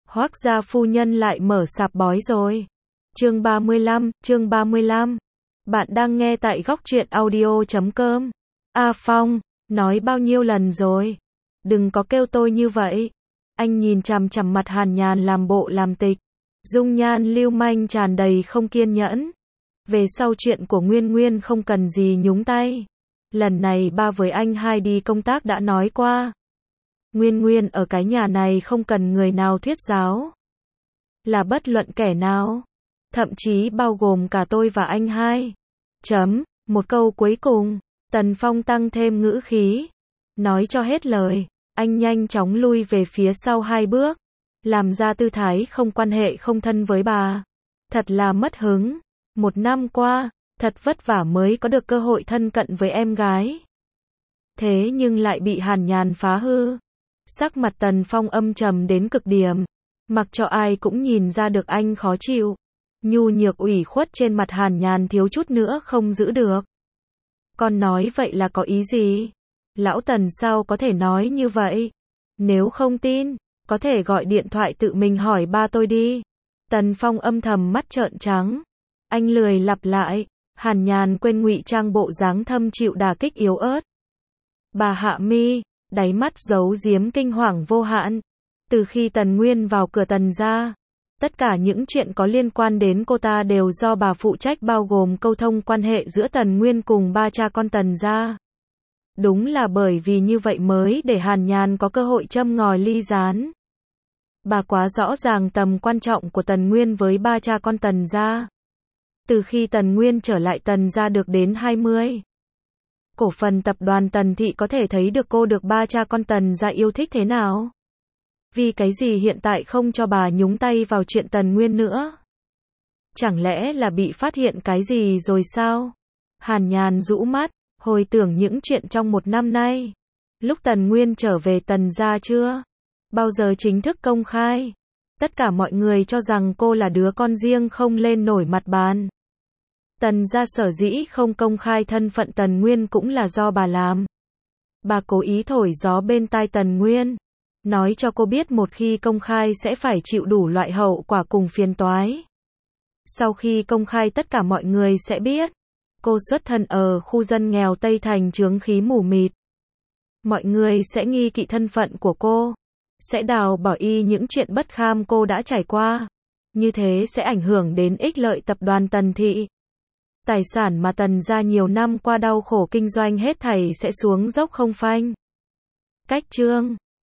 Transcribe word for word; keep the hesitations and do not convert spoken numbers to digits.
Hoác gia phu nhân lại mở sạp bói rồi. Chương ba mươi lăm, chương ba mươi lăm. Bạn đang nghe tại góc truyện audio chấm com. A Phong, nói bao nhiêu lần rồi? Đừng có kêu tôi như vậy. Anh nhìn chằm chằm mặt Hàn Nhàn làm bộ làm tịch. Dung nhan lưu manh tràn đầy không kiên nhẫn. Về sau chuyện của Nguyên Nguyên không cần gì nhúng tay. Lần này ba với anh hai đi công tác đã nói qua. Nguyên Nguyên ở cái nhà này không cần người nào thuyết giáo. Là bất luận kẻ nào. Thậm chí bao gồm cả tôi và anh hai. Chấm, một câu cuối cùng. Tần Phong tăng thêm ngữ khí. Nói cho hết lời. Anh nhanh chóng lui về phía sau hai bước. Làm ra tư thái không quan hệ không thân với bà. Thật là mất hứng. Một năm qua, thật vất vả mới có được cơ hội thân cận với em gái. Thế nhưng lại bị Hàn Nhàn phá hư. Sắc mặt Tần Phong âm trầm đến cực điểm. Mặc cho ai cũng nhìn ra được anh khó chịu. Nhu nhược ủy khuất trên mặt Hàn Nhàn thiếu chút nữa không giữ được. Con nói vậy là có ý gì? Lão Tần sao có thể nói như vậy? Nếu không tin, có thể gọi điện thoại tự mình hỏi ba tôi đi. Tần Phong âm thầm mắt trợn trắng. Anh lười lặp lại. Hàn Nhàn quên ngụy trang bộ dáng thâm chịu đả kích yếu ớt. Bà hạ mi, đáy mắt giấu giếm kinh hoàng vô hạn. Từ khi Tần Nguyên vào cửa Tần gia, tất cả những chuyện có liên quan đến cô ta đều do bà phụ trách, bao gồm câu thông quan hệ giữa Tần Nguyên cùng ba cha con Tần gia. Đúng là bởi vì như vậy mới để Hàn Nhàn có cơ hội châm ngòi ly gián. Bà quá rõ ràng tầm quan trọng của Tần Nguyên với ba cha con Tần gia. Từ khi Tần Nguyên trở lại Tần gia được đến hai mươi. Cổ phần tập đoàn Tần Thị có thể thấy được cô được ba cha con Tần gia yêu thích thế nào. Vì cái gì hiện tại không cho bà nhúng tay vào chuyện Tần Nguyên nữa? Chẳng lẽ là bị phát hiện cái gì rồi sao? Hàn Nhàn rũ mắt, hồi tưởng những chuyện trong một năm nay. Lúc Tần Nguyên trở về Tần gia chưa bao giờ chính thức công khai. Tất cả mọi người cho rằng cô là đứa con riêng không lên nổi mặt bàn. Tần gia sở dĩ không công khai thân phận Tần Nguyên cũng là do bà làm. Bà cố ý thổi gió bên tai Tần Nguyên. Nói cho cô biết một khi công khai sẽ phải chịu đủ loại hậu quả cùng phiền toái. Sau khi công khai tất cả mọi người sẽ biết. Cô xuất thân ở khu dân nghèo Tây Thành chướng khí mù mịt. Mọi người sẽ nghi kỵ thân phận của cô. Sẽ đào bỏ y những chuyện bất kham cô đã trải qua. Như thế sẽ ảnh hưởng đến ích lợi tập đoàn Tần Thị. Tài sản mà Tần gia nhiều năm qua đau khổ kinh doanh hết thảy sẽ xuống dốc không phanh. Cách chương